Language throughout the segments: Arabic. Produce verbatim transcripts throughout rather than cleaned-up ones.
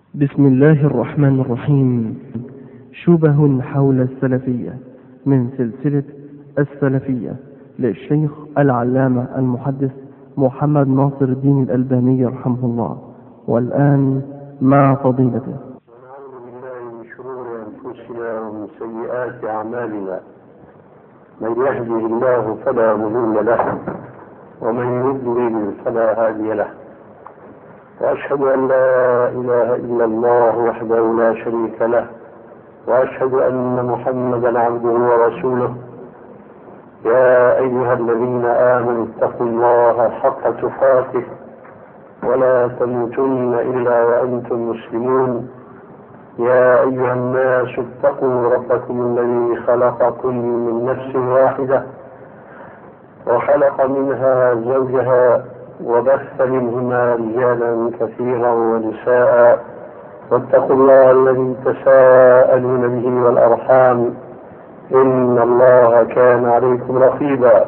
بسم الله الرحمن الرحيم. شبه حول السلفية من سلسلة السلفية للشيخ العلامة المحدث محمد ناصر الدين الألباني رحمه الله. والآن مع فضيلته. ونعوذ بالله من شرور أنفسنا ومن سيئات أعمالنا، من يهده الله فلا مضل له ومن يضلل فلا هادي له، وأشهد أن لا إله إلا الله وحده لا شريك له، وأشهد أن محمدا عبده ورسوله. يا أيها الذين آمنوا اتقوا الله حق تقاته ولا تموتن إلا وأنتم مسلمون. يا أيها الناس اتقوا ربكم الذي خلقكم من نفس واحدة وخلق منها زوجها وبث منهما رجالا كثيرا ونساء، واتقوا الله الذي تساءلون به والأرحام إن الله كان عليكم رقيبا.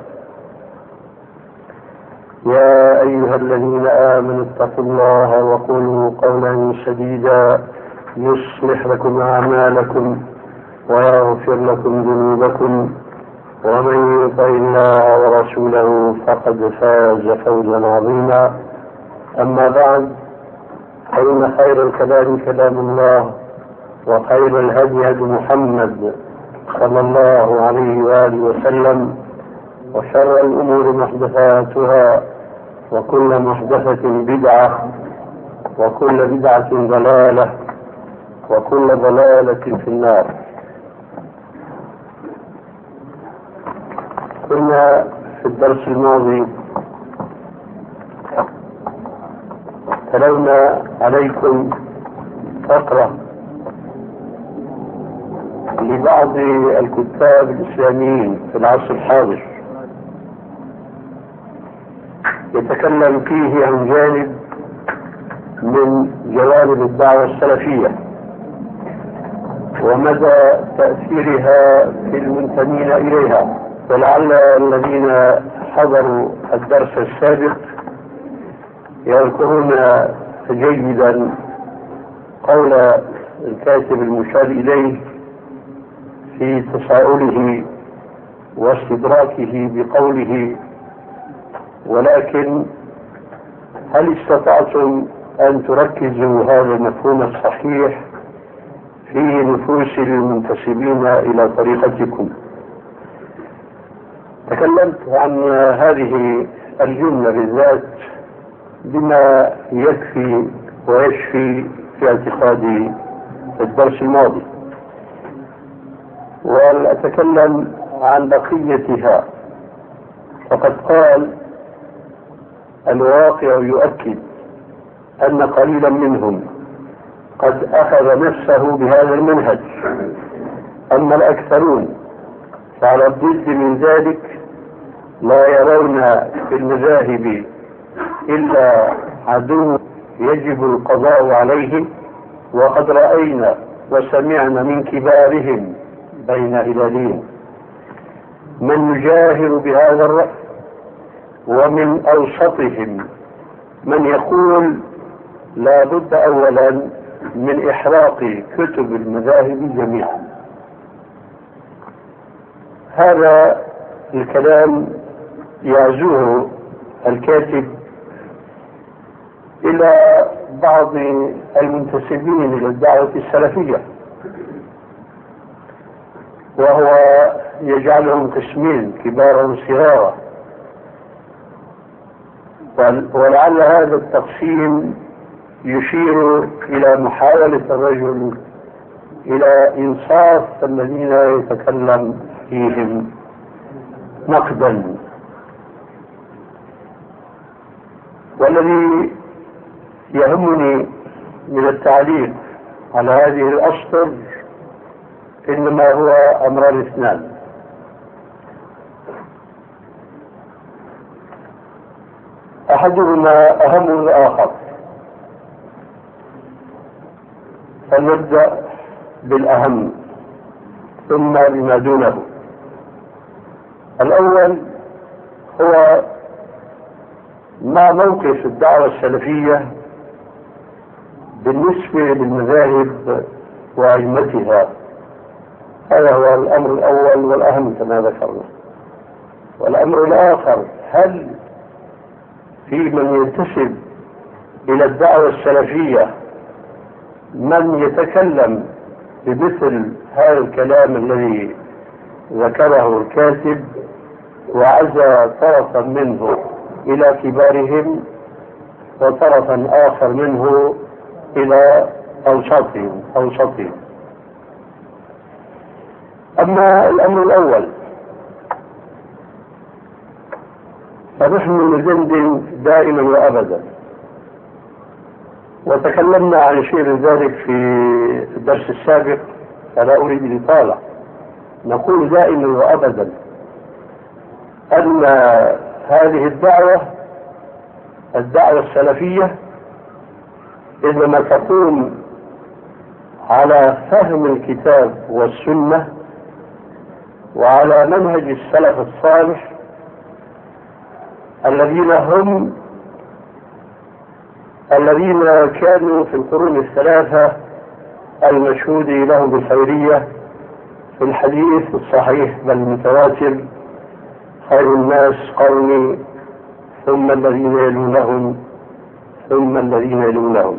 يا أيها الذين آمنوا اتقوا الله وقولوا قولا سديدا يصلح لكم أعمالكم ويغفر لكم ذنوبكم، ومن يطع الله ورسوله فقد فاز فوزا عظيما. أما بعد، فإن خير الكلام كلام الله، وخير الهدي هدي محمد صلى الله عليه وآله وسلم، وشر الأمور محدثاتها، وكل محدثة بدعة، وكل بدعة ضلالة، وكل ضلالة في النار. كنا في الدرس الماضي تلونا عليكم فقرة لبعض الكتاب الإسلاميين في العصر الحاضر يتكلم فيه عن جانب من جوانب الدعوة السلفية ومدى تأثيرها في المنتمين إليها. ولعل الذين حضروا الدرس السابق يذكرون جيدا قول الكاتب المشار إليه في تساؤله واستدراكه بقوله: ولكن هل استطعتم أن تركزوا هذا المفهوم الصحيح في نفوس المنتسبين إلى طريقتكم؟ تكلمت عن هذه الجملة بالذات بما يكفي ويشفي في اعتقادي في الدرس الماضي، وأتكلم عن بقيتها. فقد قال: الواقع يؤكد أن قليلا منهم قد أخذ نفسه بهذا المنهج، أما الأكثرون فعلى الضد من ذلك لا يرون في المذاهب إلا عدو يجب القضاء عليه. وقد رأينا وسمعنا من كبارهم بين هلالين من يجاهر بهذا الرأي، ومن أوسطهم من يقول لا بد أولا من إحراق كتب المذاهب جميعا. هذا الكلام يعزوه الكاتب إلى بعض المنتسبين إلى الدعوة السلفية، وهو يجعلهم قسمين: كبارا وصغارا. ولعل هذا التقسيم يشير إلى محاولة الرجل إلى إنصاف الذين يتكلم فيهم نقدا. والذي يهمني من التعليق على هذه الأسطر إنما هو أمران اثنان: أحدهما أهم من الآخر، فلنبدأ بالأهم ثم بما دونه. الأول هو ما موقف الدعوة السلفية بالنسبة للمذاهب وأئمتها. هذا هو الأمر الأول والأهم كما ذكرنا. والأمر الآخر، هل في من ينتسب إلى الدعوة السلفية من يتكلم بمثل هذا الكلام الذي ذكره الكاتب وعزى طرفا منه إلى كبارهم وطرفا آخر منه إلى أوسطهم أوسطهم أما الأمر الأول فنحن ندندن دائما وأبدا، وتكلمنا عن شيء ذلك في الدرس السابق فلا أريد الإطالة. نقول دائما وأبدا أن هذه الدعوة الدعوة السلفية إنما تقوم على فهم الكتاب والسنة وعلى منهج السلف الصالح الذين هم الذين كانوا في القرون الثلاثة المشهود لهم بالخيرية في الحديث الصحيح بل المتواتر: خير الناس قرني ثم الذين يلونهم ثم الذين يلونهم.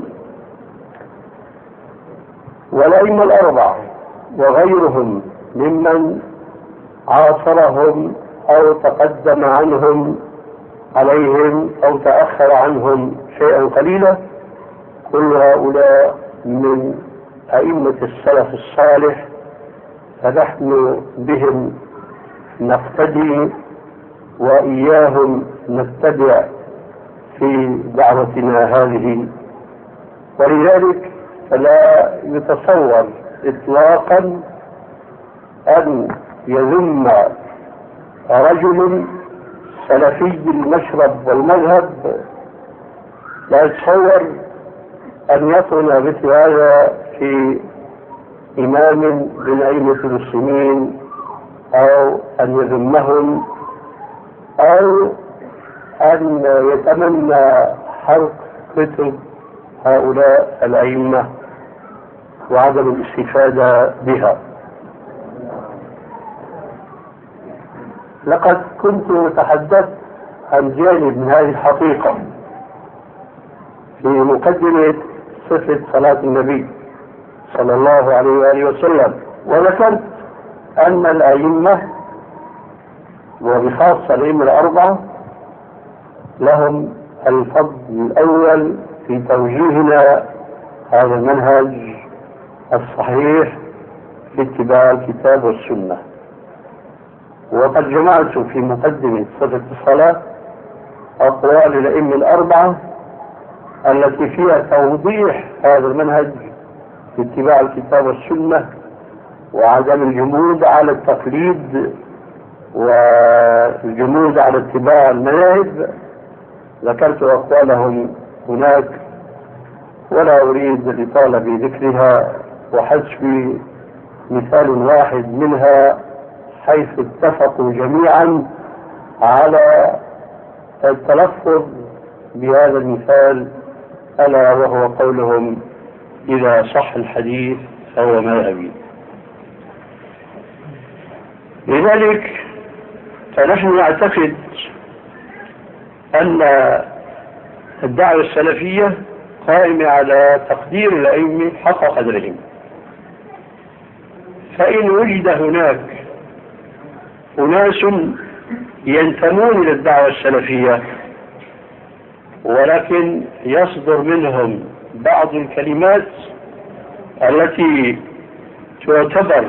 والأئمة الأربعة وغيرهم ممن عاصرهم أو تقدم عنهم عليهم أو تأخر عنهم شيئا قليلا، كل هؤلاء من أئمة السلف الصالح، فنحن بهم نقتدي وإياهم نتبع في دعوتنا هذه. ولذلك فلا يتصور إطلاقا أن يذم رجل سلفي المشرب والمذهب، لا يتصور أن يطعن مثل هذا في إمام من أئمة المسلمين أو أن يذمهم أو أن يتمنى حرق كتب هؤلاء الأئمة وعدم الاستفادة بها. لقد كنت تحدثت عن جانب من هذه الحقيقة في مقدمة صفة صلاة النبي صلى الله عليه وآله وسلم، وذكرت أن الأئمة وبخاصة الأئمة الأربعة لهم الفضل الأول في توجيهنا هذا المنهج الصحيح في اتباع الكتاب والسنة. وقد جمعت في مقدمة صفة الصلاة أقوال الأئمة الأربعة التي فيها توضيح هذا المنهج في اتباع الكتاب والسنة وعدم الجمود على التقليد والجمود على اتباع المذاهب. ذكرت أقوالهم هناك ولا أريد الإطالة بذكرها، وحسب مثال واحد منها حيث اتفقوا جميعا على التلفظ بهذا المثال، ألا وهو قولهم: إذا صح الحديث فهو مذهبي. لذلك فنحن نعتقد أن الدعوة السلفية قائمة على تقدير الأئمة حق قدرهم. فإن وجد هناك أناس ينتمون إلى الدعوة السلفية ولكن يصدر منهم بعض الكلمات التي تعتبر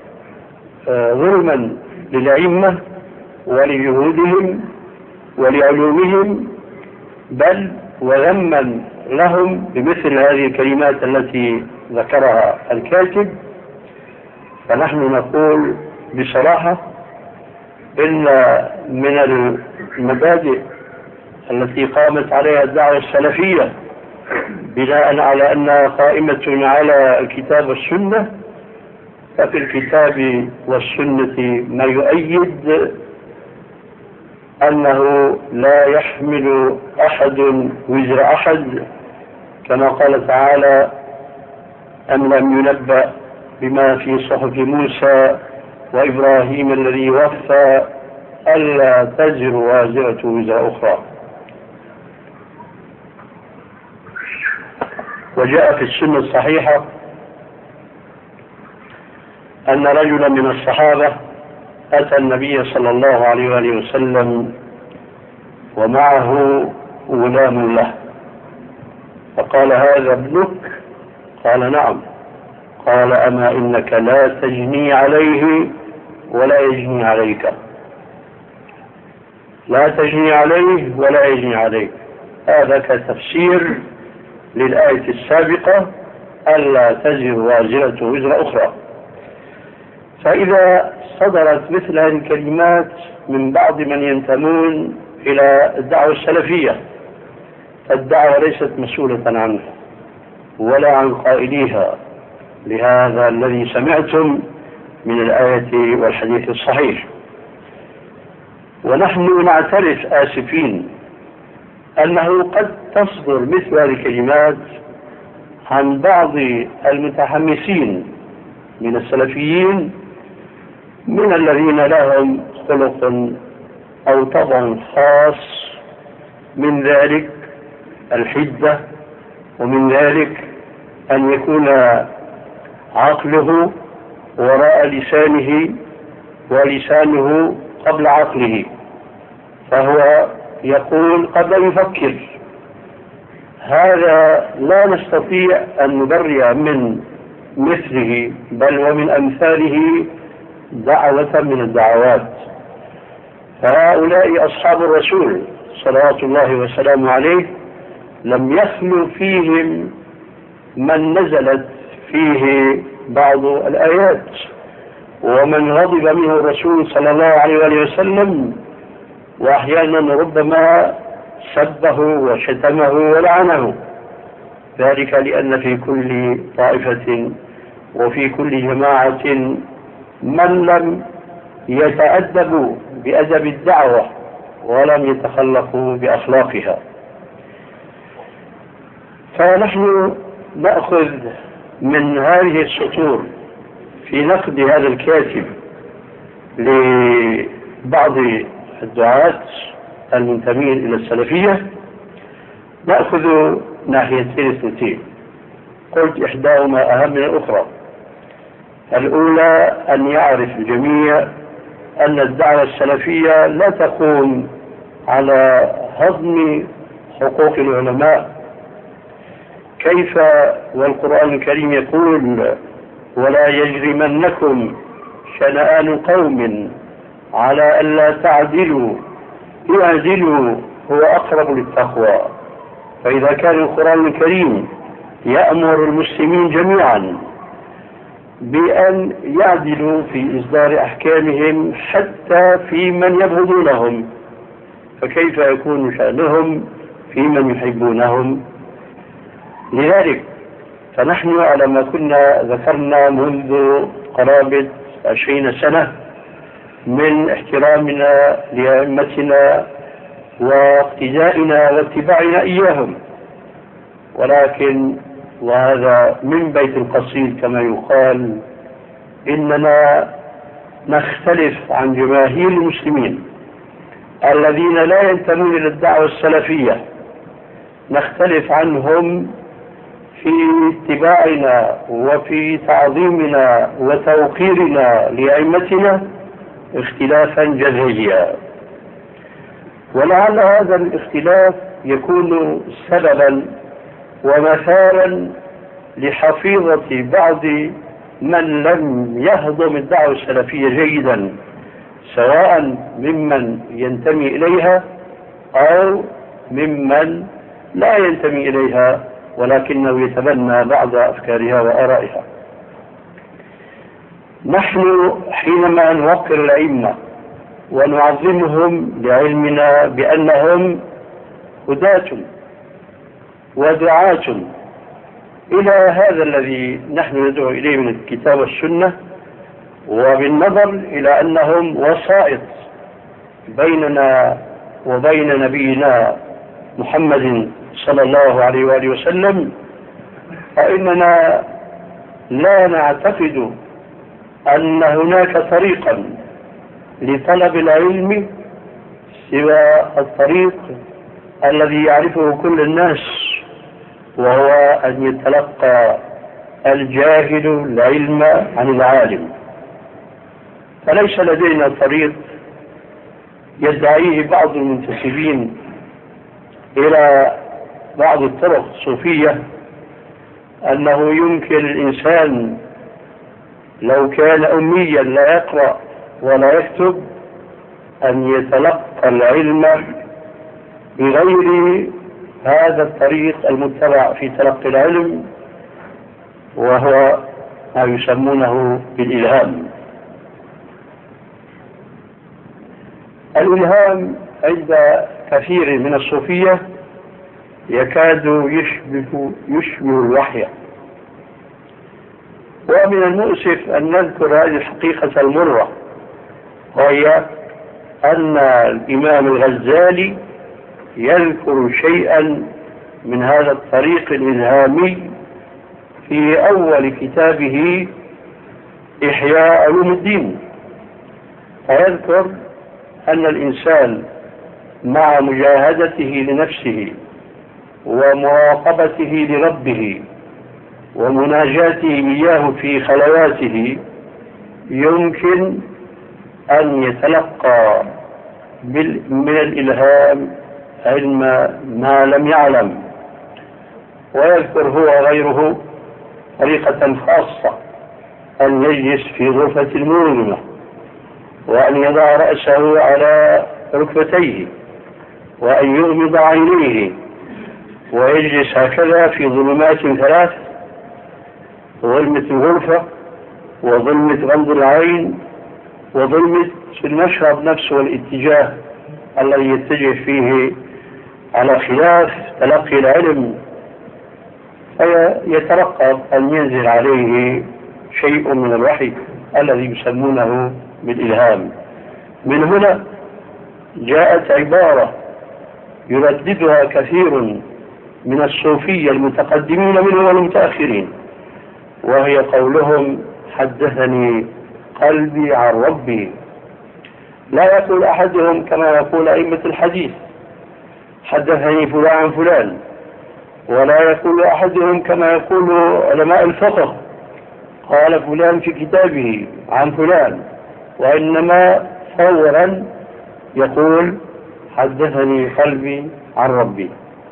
ظلما للأئمة ولجهودهم ولعلومهم، بل وذما لهم بمثل هذه الكلمات التي ذكرها الكاتب، فنحن نقول بصراحة إن من المبادئ التي قامت عليها الدعوة السلفية بناء على أنها قائمة على الكتاب والسنة، ففي الكتاب والسنة ما يؤيد أنه لا يحمل أحد وزر أحد، كما قال تعالى: أم لم ينبأ بما في صحف موسى وإبراهيم الذي وفى ألا تزر وازرة وزر أخرى. وجاء في السنة الصحيحة أن رجلا من الصحابة أتى النبي صلى الله عليه وآله وسلم ومعه غلام له، فقال: هذا ابنك؟ قال: نعم. قال: أما إنك لا تجني عليه ولا يجني عليك، لا تجني عليه ولا يجني عليك. هذا كتفسير للآية السابقة: ألا تزر وازرة وزر أخرى. فإذا صدرت مثل هذه الكلمات من بعض من ينتمون إلى الدعوة السلفية، الدعوة ليست مسؤولة عنها ولا عن قائليها، لهذا الذي سمعتم من الآية والحديث الصحيح. ونحن نعترف آسفين أنه قد تصدر مثل هذه الكلمات عن بعض المتحمسين من السلفيين، من الذين لهم خلق أو طبع خاص، من ذلك الحدة، ومن ذلك أن يكون عقله وراء لسانه ولسانه قبل عقله، فهو يقول قبل يفكر. هذا لا نستطيع أن نبرئ من مثله بل ومن أمثاله دعوة من الدعوات. فهؤلاء أصحاب الرسول صلوات الله وسلامه عليه لم يخلو فيهم من نزلت فيه بعض الآيات، ومن غضب منه الرسول صلى الله عليه وآله وسلم، وأحيانا ربما سبه وشتمه ولعنه، ذلك لأن في كل طائفة وفي كل جماعة من لم يتأدبوا بأدب الدعوة ولم يتخلقوا بأخلاقها. فنحن نأخذ من هذه السطور في نقد هذا الكاتب لبعض الدعاة المنتمين إلى السلفية، نأخذ ناحيتين اثنتين، قلت إحداهما أهم من الأخرى. الأولى أن يعرف الجميع أن الدعوة السلفية لا تقوم على هضم حقوق العلماء. كيف والقرآن الكريم يقول: ولا يجرمنكم شنآن قوم على ألا تعدلوا اعدلوا هو أقرب للتقوى. فإذا كان القرآن الكريم يأمر المسلمين جميعا بأن يعدلوا في إصدار أحكامهم حتى في من يبغضونهم، فكيف يكون شأنهم في من يحبونهم؟ لذلك فنحن على ما كنا ذكرنا منذ قرابة عشرين سنة من احترامنا لأئمتنا واقتدائنا واتباعنا إياهم، ولكن وهذا من بيت القصيد كما يقال، إننا نختلف عن جماهير المسلمين الذين لا ينتمون إلى الدعوة السلفية، نختلف عنهم في اتباعنا وفي تعظيمنا وتوقيرنا لأئمتنا اختلافا جذريا. ولعل هذا الاختلاف يكون سببا ومثالا لحفيظة بعض من لم يهضم الدعوة السلفية جيدا، سواء ممن ينتمي إليها أو ممن لا ينتمي إليها ولكنه يتبنى بعض أفكارها وآرائها. نحن حينما نوقر الأئمة ونعظمهم لعلمنا بأنهم هداة ودعاة إلى هذا الذي نحن ندعو إليه من الكتاب والسنة، وبالنظر إلى أنهم وسائط بيننا وبين نبينا محمد صلى الله عليه وآله وسلم، فإننا لا نعتقد أن هناك طريقا لطلب العلم سوى الطريق الذي يعرفه كل الناس، وهو أن يتلقى الجاهل العلم عن العالم. فليس لدينا طريق يدعيه بعض المنتسبين إلى بعض الطرق الصوفية أنه يمكن الإنسان لو كان أميا لا يقرأ ولا يكتب أن يتلقى العلم بغير هذا الطريق المتبع في تلقي العلم، وهو ما يسمونه بالإلهام. الإلهام عند كثير من الصوفية يكاد يشبه, يشبه الوحي، ومن المؤسف أن نذكر هذه الحقيقة المرة، وهي أن الإمام الغزالي يذكر شيئا من هذا الطريق الإلهامي في أول كتابه إحياء علوم الدين، فيذكر أن الإنسان مع مجاهدته لنفسه ومراقبته لربه ومناجاته إياه في خلواته يمكن أن يتلقى من الإلهام علم ما لم يعلم. ويذكر هو غيره طريقة خاصة أن يجلس في غرفة المظلمة وأن يضع رأسه على ركبتيه وأن يغمض عينيه ويجلس هكذا في ظلمات ثلاث: ظلمة الغرفة، وظلمة غمض العين، وظلمة المشرب نفسه والاتجاه الذي يتجه فيه على خلاف تلقي العلم، فيترقب أن ينزل عليه شيء من الوحي الذي يسمونه بالإلهام. من هنا جاءت عبارة يرددها كثير من الصوفية المتقدمين منهم والمتأخرين، وهي قولهم: حدثني قلبي عن ربي. لا يقول أحدهم كما يقول أئمة الحديث: حدثني فلان عن فلان، ولا يقول أحدهم كما يقول علماء الفقه: قال فلان في كتابه عن فلان، وإنما فورا يقول: حدثني قلبي عن ربي.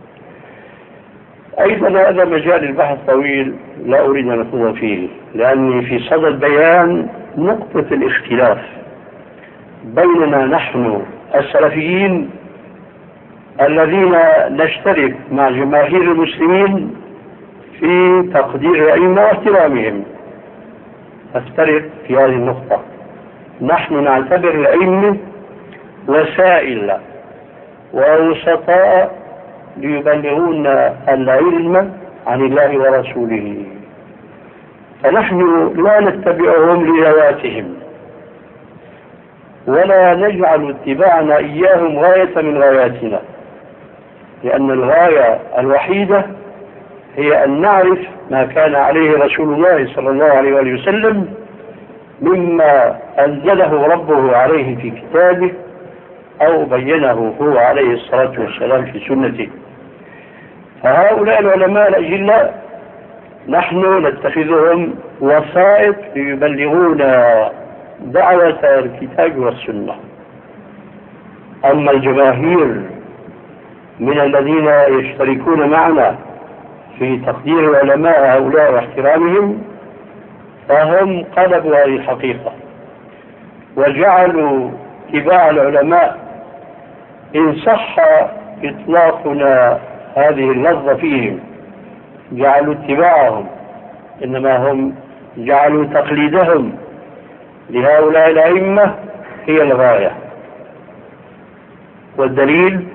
أيضا هذا مجال البحث طويل لا أريد أن أخوض فيه، لأني في صدد بيان نقطة الاختلاف بيننا نحن السلفيين الذين نشترك مع جماهير المسلمين في تقدير الأئمة واحترامهم. نفترق في هذه النقطة. نحن نعتبر الأئمة وسائل ووسطاء ليبلغون العلم عن الله ورسوله، فنحن لا نتبعهم لذواتهم ولا نجعل اتباعنا إياهم غاية من غاياتنا، لأن الغاية الوحيدة هي أن نعرف ما كان عليه رسول الله صلى الله عليه وآله وسلم مما أنزله ربه عليه في كتابه أو بينه هو عليه الصلاة والسلام في سنته. فهؤلاء العلماء الأجلاء نحن نتخذهم وسائط ليبلغونا دعوة الكتاب والسنة. أما الجماهير من الذين يشتركون معنا في تقدير العلماء هؤلاء واحترامهم فهم قلبوا هذه الحقيقة وجعلوا اتباع العلماء، إن صح إطلاقنا هذه اللفظة فيهم، جعلوا اتباعهم، إنما هم جعلوا تقليدهم لهؤلاء الأئمة هي الغاية. والدليل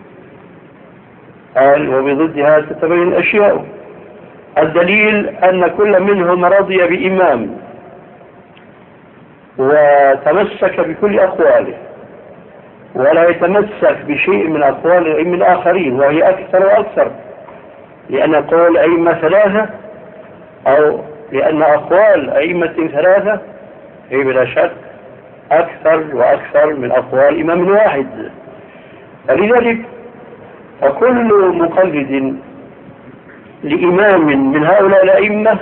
قال: وبضدها تتبين الأشياء. الدليل أن كل منهم رضي بإمام وتمسك بكل أقواله ولا يتمسك بشيء من أقوال الأئمة الآخرين وهي أكثر وأكثر، لأن قول أئمة ثلاثة أو لأن أقوال أئمة ثلاثة هي بلا شك أكثر وأكثر من أقوال إمام واحد. فلذلك فكل مقلد لإمام من هؤلاء الأئمة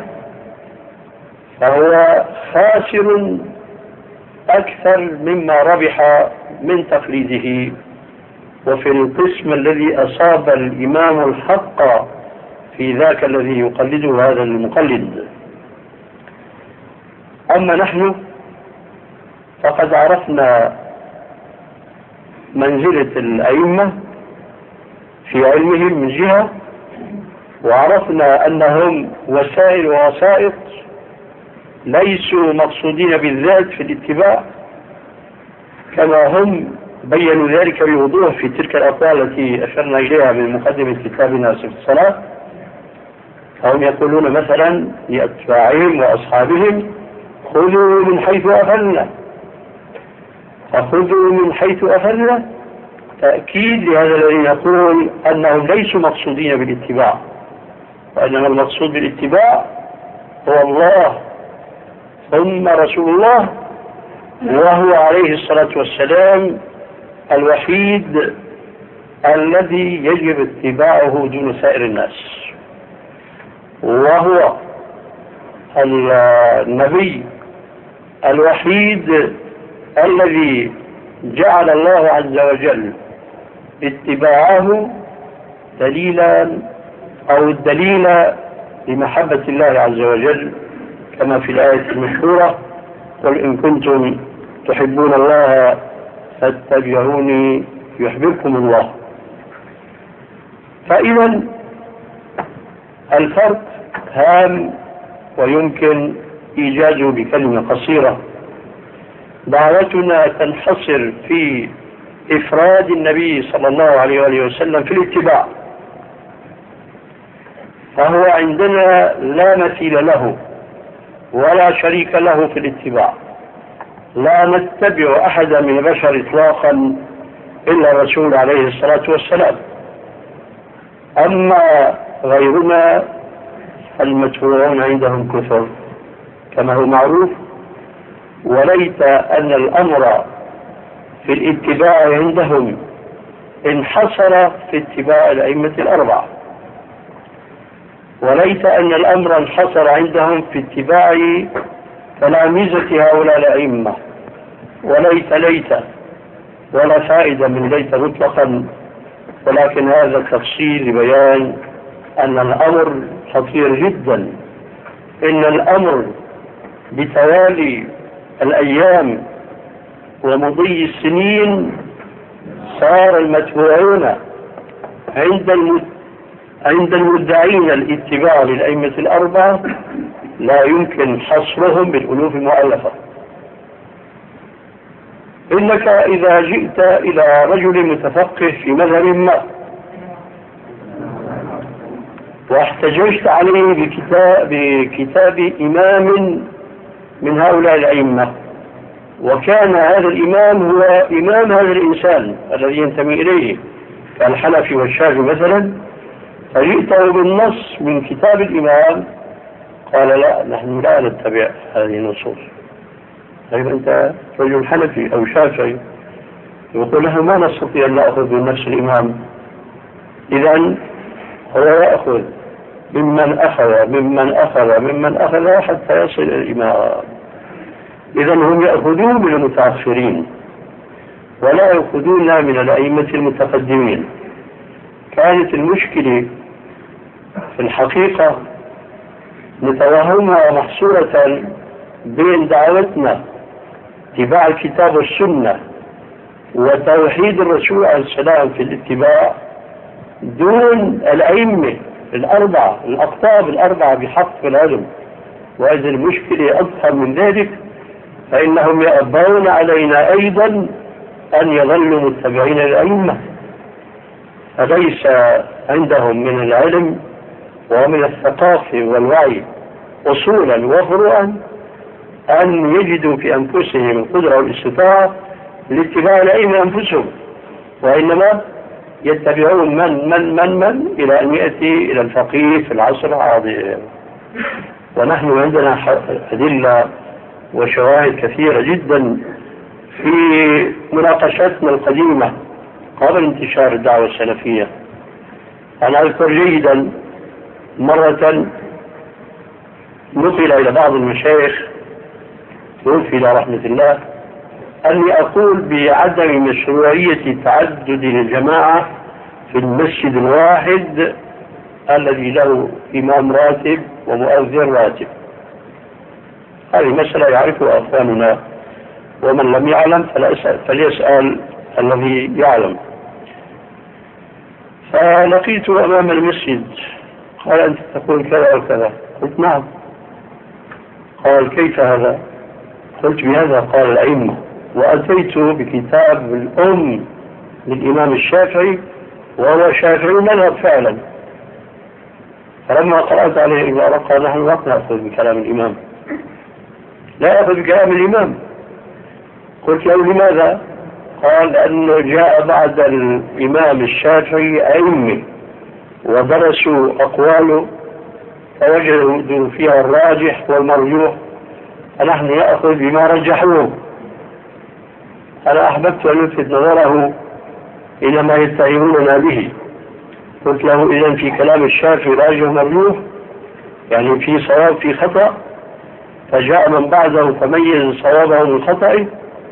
فهو خاسر أكثر مما ربح من تقليده. وفي القسم الذي أصاب الإمام الحق في ذاك الذي يقلده هذا المقلد. أما نحن فقد عرفنا منزلة الأئمة في علمهم من جهة، وعرفنا أنهم وسائل ووسائط ليسوا مقصودين بالذات في الاتباع، كما هم بيّنوا ذلك بوضوح في تلك الأقوال التي أشرنا إليها من مقدمة كتابنا صفة الصلاة. فهم يقولون مثلا لأتباعهم وأصحابهم خذوا من حيث أفلنا، فخذوا من حيث أفلنا تأكيد لهذا الذي يقول أنهم ليسوا مقصودين بالاتباع، وإنما المقصود بالاتباع هو الله ثم رسول الله، وهو عليه الصلاة والسلام الوحيد الذي يجب اتباعه دون سائر الناس، وهو النبي الوحيد الذي جعل الله عز وجل اتباعه دليلا أو الدليل لمحبة الله عز وجل، كما في الآية المشهورة: قل إن كنتم تحبون الله فاتبعوني يحببكم الله. فإذا الفرق هام ويمكن إيجاده بكلمة قصيرة. دعوتنا تنحصر في إفراد النبي صلى الله عليه وآله وسلم في الاتباع، فهو عندنا لا مثيل له ولا شريك له في الاتباع. لا نتبع أحدا من البشر إطلاقا إلا الرسول عليه الصلاة والسلام. أما غيرنا المتبوعون عندهم كثر كما هو معروف، وليت أن الأمر في الاتباع عندهم انحصر في اتباع الأئمة الأربعة، وليت أن الأمر انحصر عندهم في اتباع تلامذة هؤلاء الأئمة، وليت ليت ولا فائدة من ليت مطلقا، ولكن هذا تفصيل لبيان أن الأمر خطير جدا. إن الأمر بتوالي الأيام ومضي السنين صار المتبوعون عند المت... عند المدعين الاتباع للأئمة الأربعة لا يمكن حصرهم بالألوف المؤلفة. إنك إذا جئت إلى رجل متفقه في مذهب ما واحتججت عليه بكتاب, بكتاب إمام من هؤلاء الأئمة، وكان هذا الإمام هو إمام هذا الإنسان الذي ينتمي إليه كالحنفي والشافعي مثلا، فجئته بالنص من كتاب الإمام، قال لا، نحن لا نتبع هذه النصوص. طيب أنت رجل حنفي أو شافعي، يقول له ما نستطيع أن نأخذ من نفس الإمام. إذن هو يأخذ ممن أخذ ممن أخذ ممن أخذ حتى يصل إلى الإمام. إذن هم يأخذون من المتأخرين ولا يأخذون من الأئمة المتقدمين. كانت المشكلة في الحقيقة نتوهمها محصورة بين دعوتنا اتباع الكتاب والسنة وتوحيد الرسول عليه السلام في الاتباع دون الأئمة الأربعة الأقطاب الأربعة بحق العلم. وإذا المشكلة أكثر من ذلك فإنهم يأبون علينا أيضا أن يظلوا متبعين للأئمة، فليس عندهم من العلم ومن الثقافة والوعي أصولا وفروعا أن يجدوا في أنفسهم القدرة والاستطاعة لاتباع الأئمة أنفسهم، وإنما يتبعون من من من من إلى أن يأتي إلى الفقيه في العصر الحاضر. ونحن عندنا أدلة وشواهد كثيرة جدا في مناقشاتنا القديمة قبل انتشار الدعوة السلفية. أنا أذكر جيدا مرة نقل إلى بعض المشايخ توفي إلى رحمة الله أني أقول بعدم مشروعية تعدد الجماعة في المسجد الواحد الذي له إمام راتب ومؤذن راتب. هذه مسألة يعرفها أخواننا، ومن لم يعلم فليسأل الذي يعلم. فلقيته أمام المسجد قال: أنت تقول كذا وكذا. قلت: نعم. قال: كيف هذا؟ قلت: بهذا قال الأئمة. وأتيت بكتاب الأم للإمام الشافعي وهو شافعي مذهب فعلا. فلما قرأت عليه العبارة قال: نحن لا نأخذ بكلام الإمام، لا يأخذ بكلام الإمام. قلت له: لماذا؟ قال: لأنه جاء بعد الإمام الشافعي أئمة ودرسوا أقواله فوجدوا فيها الراجح والمرجوح، فنحن نأخذ بما رجحوه. أنا أحببت أن يلفت نظره إلى ما يتهموننا به. قلت له: إذن في كلام الشافعي راجح ومرجوح، يعني في صواب في خطأ، فجاء من بعده فميز صوابه من خطأه.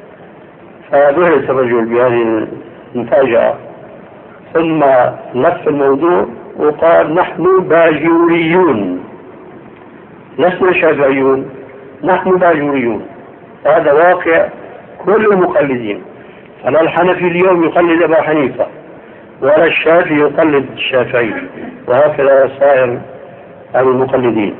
فبهت الرجل بهذه المفاجأة، ثم لف الموضوع وقال: نحن باجوريون لسنا شافعيون، نحن باجوريون. هذا واقع كل المقلدين، فلا الحنفي اليوم يقلد أبا حنيفة ولا الشافعي يقلد الشافعي، وهكذا سائر المقلدين.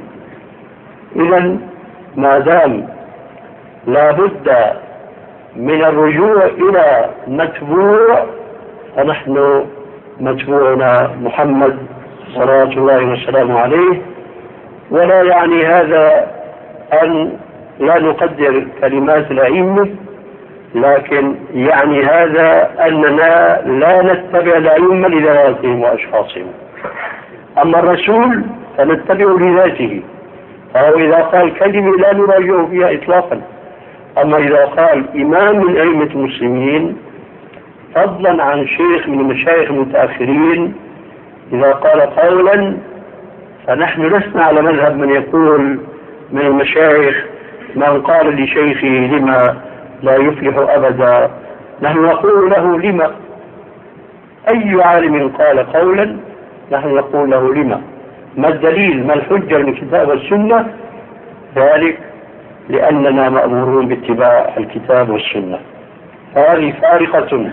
إذن ما دام لا بد من الرجوع إلى متبوع، فنحن متبوعنا محمد صلوات الله وسلامه عليه. ولا يعني هذا أن لا نقدر كلمات الأئمة، لكن يعني هذا أننا لا نتبع الأئمة لذواتهم وأشخاصهم. أما الرسول فنتبع لذاته، فهو إذا قال كلمة لا نراجع فيها إطلاقا. أما إذا قال إمام من أئمة المسلمين فضلا عن شيخ من المشايخ المتأخرين، إذا قال قولا فنحن لسنا على مذهب من يقول من المشايخ من قال لشيخه لما لا يفلح أبدا. نحن نقول له لما. أي عالم قال قولا نحن نقول له لما. ما الدليل؟ ما الحجة من الكتاب والسنة؟ ذلك لأننا مأمورون باتباع الكتاب والسنة. هذه فارقة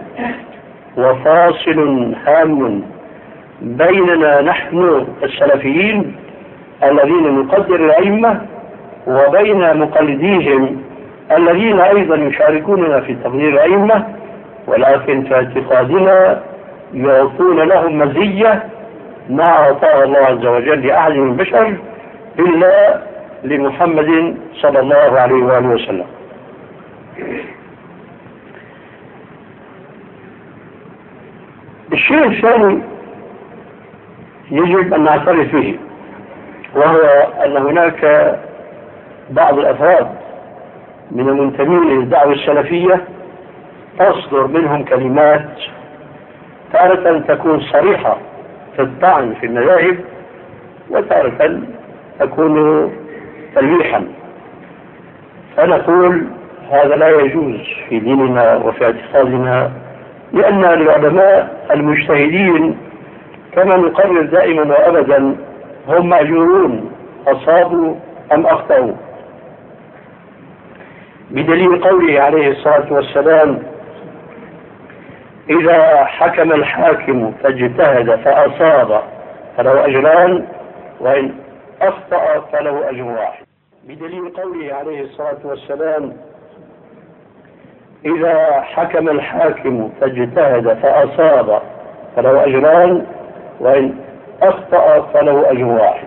وفاصل هام بيننا نحن السلفيين الذين نقدر الأئمة وبين مقلديهم الذين أيضا يشاركوننا في تقدير الأئمة، ولكن في اعتقادنا يعطون لهم مزية ما أعطاها الله عز وجل لأحد من البشر إلا لمحمد صلى الله عليه وآله وسلم. الشيء الثاني يجب أن نعترف به، وهو أن هناك بعض الأفراد من المنتمين للدعوة السلفية تصدر منهم كلمات تارة تكون صريحة في الطعن في المذاهب، وتارة تكون تلويحا. فنقول هذا لا يجوز في ديننا وفي اعتقادنا، لأن العلماء المجتهدين كما نقرر دائما وأبدا هم مأجورون أصابوا أم أخطأوا، بدليل قوله عليه الصلاة والسلام: إذا حكم الحاكم فاجتهد فأصاب فله أجران وإن أخطأ فله أجر واحد. بدليل قوله عليه الصلاة والسلام: إذا حكم الحاكم فاجتهد فأصاب فله أجران وإن أخطأ فله أجر واحد.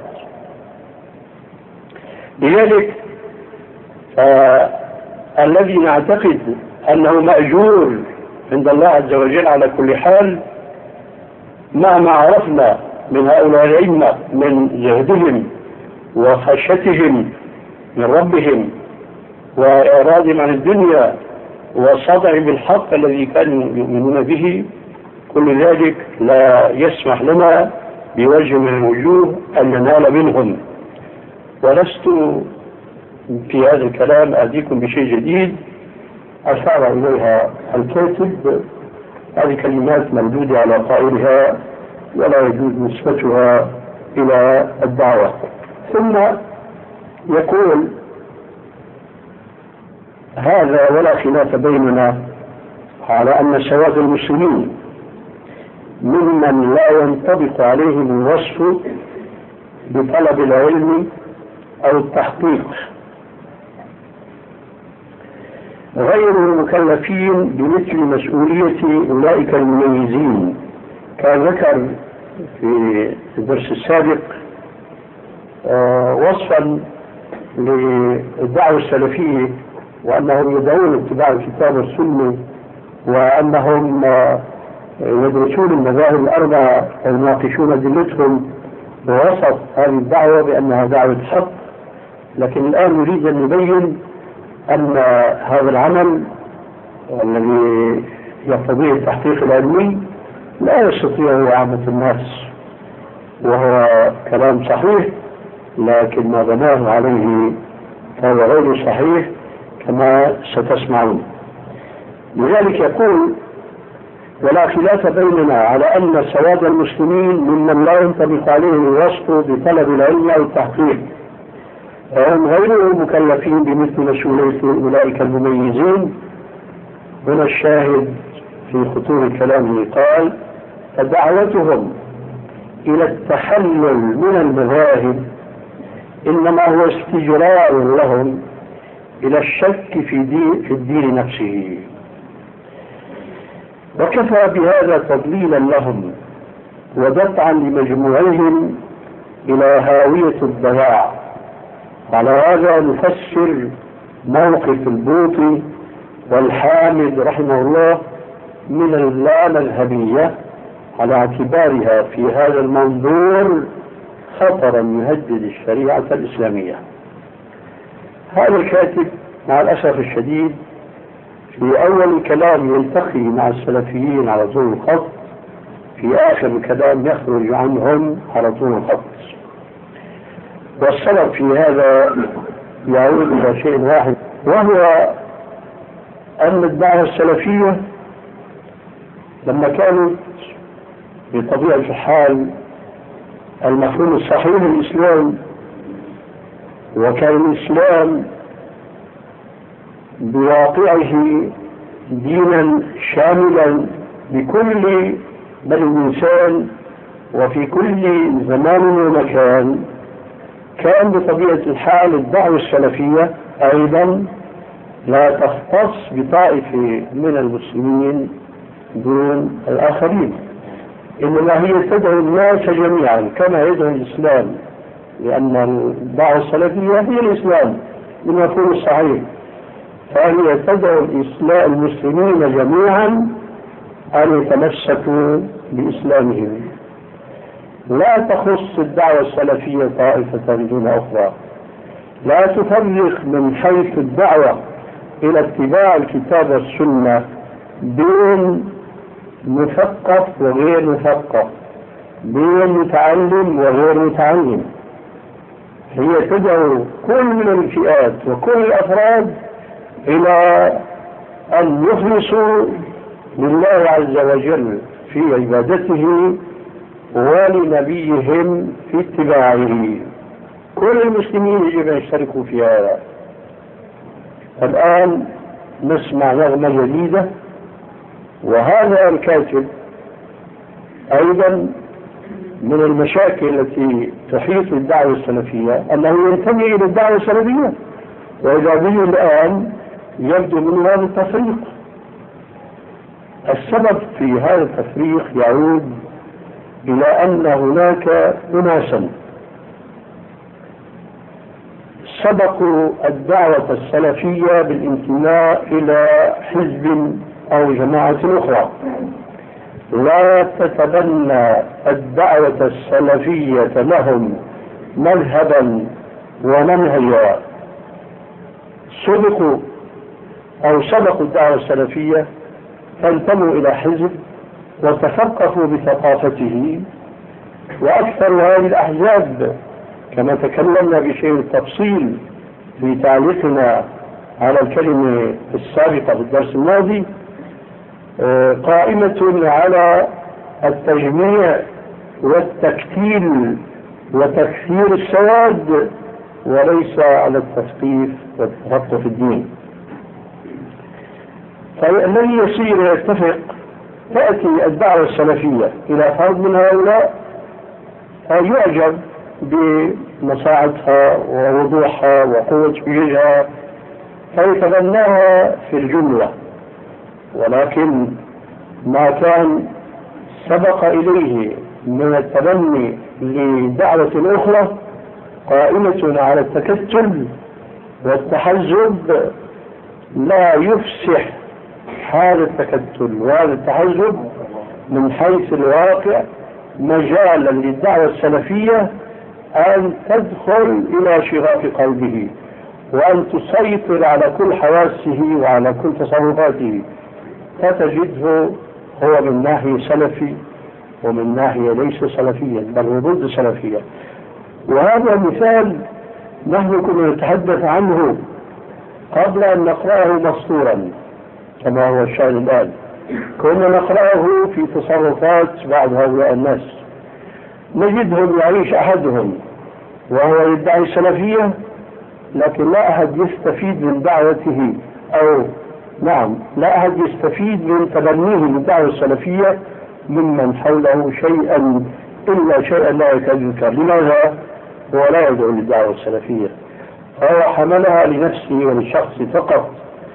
لذلك الذي نعتقد أنه مأجور عند الله عز وجل على كل حال، مهما عرفنا من هؤلاء الأئمة من زهدهم وخشيتهم من ربهم وإعراضهم عن الدنيا والصدع بالحق الذي كانوا يؤمنون به، كل ذلك لا يسمح لنا بوجه من الوجوه أن ننال منهم. ولست في هذا الكلام آتيكم بشيء جديد أشار إليها الكاتب، هذه كلمات مردودة على قائلها ولا يجوز نسبتها إلى الدعوة. ثم يقول: هذا ولا خلاف بيننا على أن سواد المسلمين ممن لا ينطبق عليهم الوصف بطلب العلم أو التحقيق، غير المكلفين بمثل مسؤولية أولئك المميزين. كان ذكر في الدرس السابق وصفا للدعوة السلفية وأنهم يدعون اتباع الكتاب والسنة، وأنهم يدرسون المذاهب الأربعة ويناقشون أدلتهم، ووصف هذه الدعوة بأنها دعوة حق. لكن الآن نريد أن نبين أن هذا العمل الذي يقتضيه التحقيق العلمي لا يستطيعه عامة الناس، وهو كلام صحيح، لكن ما بناه عليه فهو غير صحيح كما ستسمعون. لذلك يقول: ولا خلاف بيننا على أن سواد المسلمين ممن لا ينطبق عليهم الوصف بطلب العلم أو التحقيق، وهم غير مكلفين بمثل مسؤولية أولئك المميزين. هنا الشاهد في خطور كلامه، قال: فدعوتهم إلى التحلل من المذاهب إنما هو استجراء لهم إلى الشك في, دين في الدين نفسه، وكفى بهذا تضليلا لهم ودفعا لمجموعهم إلى هاوية الضياع. على هذا نفسر موقف البوطي والحامد رحمه الله من اللامذهبية على اعتبارها في هذا المنظور خطرا يهدد الشريعة الإسلامية. هذا الكاتب مع الأسف الشديد في أول الكلام يلتقي مع السلفيين على طول الخط، في آخر الكلام يخرج عنهم على طول الخط. والسبب في هذا يعود إلى شيء واحد، وهو أن الدعوة السلفية لما كانت بطبيعة الحال المفهوم الصحيح للإسلام، وكان الإسلام بواقعه دينا شاملا بكل بني الإنسان وفي كل زمان ومكان، كان بطبيعة الحال الدعوة السلفية أيضا لا تختص بطائفة من المسلمين دون الآخرين، إنما هي تدعو الناس جميعا كما يدعو الإسلام، لأن الدعوة السلفية هي الإسلام بالمفهوم الصحيح، فهي تدعو الإسلام المسلمين جميعا أن يتمسكوا بإسلامهم، لا تخص الدعوة السلفية طائفة دون أخرى، لا تفرق من حيث الدعوة إلى اتباع الكتاب والسنة بين مثقف وغير مثقف، بين متعلم وغير متعلم. هي تدعو كل من الفئات وكل الأفراد إلى أن يخلصوا لله عز وجل في عبادته ولنبيهم في اتباعه. كل المسلمين يجب أن يشتركوا في هذا. الآن نسمع نغمة جديدة، وهذا الكاتب أيضا من المشاكل التي تحيط الدعوة السلفية أنه ينتمي إلى الدعوة السلفية، وإذا به الآن يبدو من هذا التفريق. السبب في هذا التفريق يعود إلى أن هناك أناسا سبقوا الدعوة السلفية بالانتماء إلى حزب أو جماعة أخرى. لا تتبنى الدعوة السلفية لهم مذهبا ومنهجا. سبقوا أو سبقوا الدعوة السلفية فانتموا إلى حزب وتثقفوا بثقافته، وأكثر هذه الأحزاب كما تكلمنا بشيء التفصيل في تعليقنا على الكلمة السابقة في الدرس الماضي قائمة على التجميع والتكتيل وتكثير السواد، وليس على التثقيف والتفقه في الدين. فالذي يصير يتفق تأتي الدعوة السلفية إلى فرد من هؤلاء يعجب بمصاعدها ووضوحها وقوة وجهها فيتبناها في الجملة، ولكن ما كان سبق إليه من التبني لدعوة أخرى قائمة على التكتل والتحزب لا يفسح هذا التكتل وهذا التحزب من حيث الواقع مجالا للدعوة السلفية أن تدخل إلى شغاف قلبه وأن تسيطر على كل حواسه وعلى كل تصرفاته، فتجده هو من ناحية سلفي ومن ناحية ليس سلفيا بل هو ضد سلفية. وهذا مثال نحن كنا نتحدث عنه قبل أن نقرأه مسطورا كما هو الشأن الآن. كنا نقرأه في تصرفات بعض هؤلاء الناس، نجدهم يعيش أحدهم وهو يدعي السلفية لكن لا أحد يستفيد من دعوته، أو نعم لا أحد يستفيد من تبنيه للدعوة السلفية ممن حوله شيئا إلا شيئا لا يكاد يذكر. لماذا؟ هو لا يدعو للدعوة السلفية، فهو حملها لنفسه وللشخص فقط،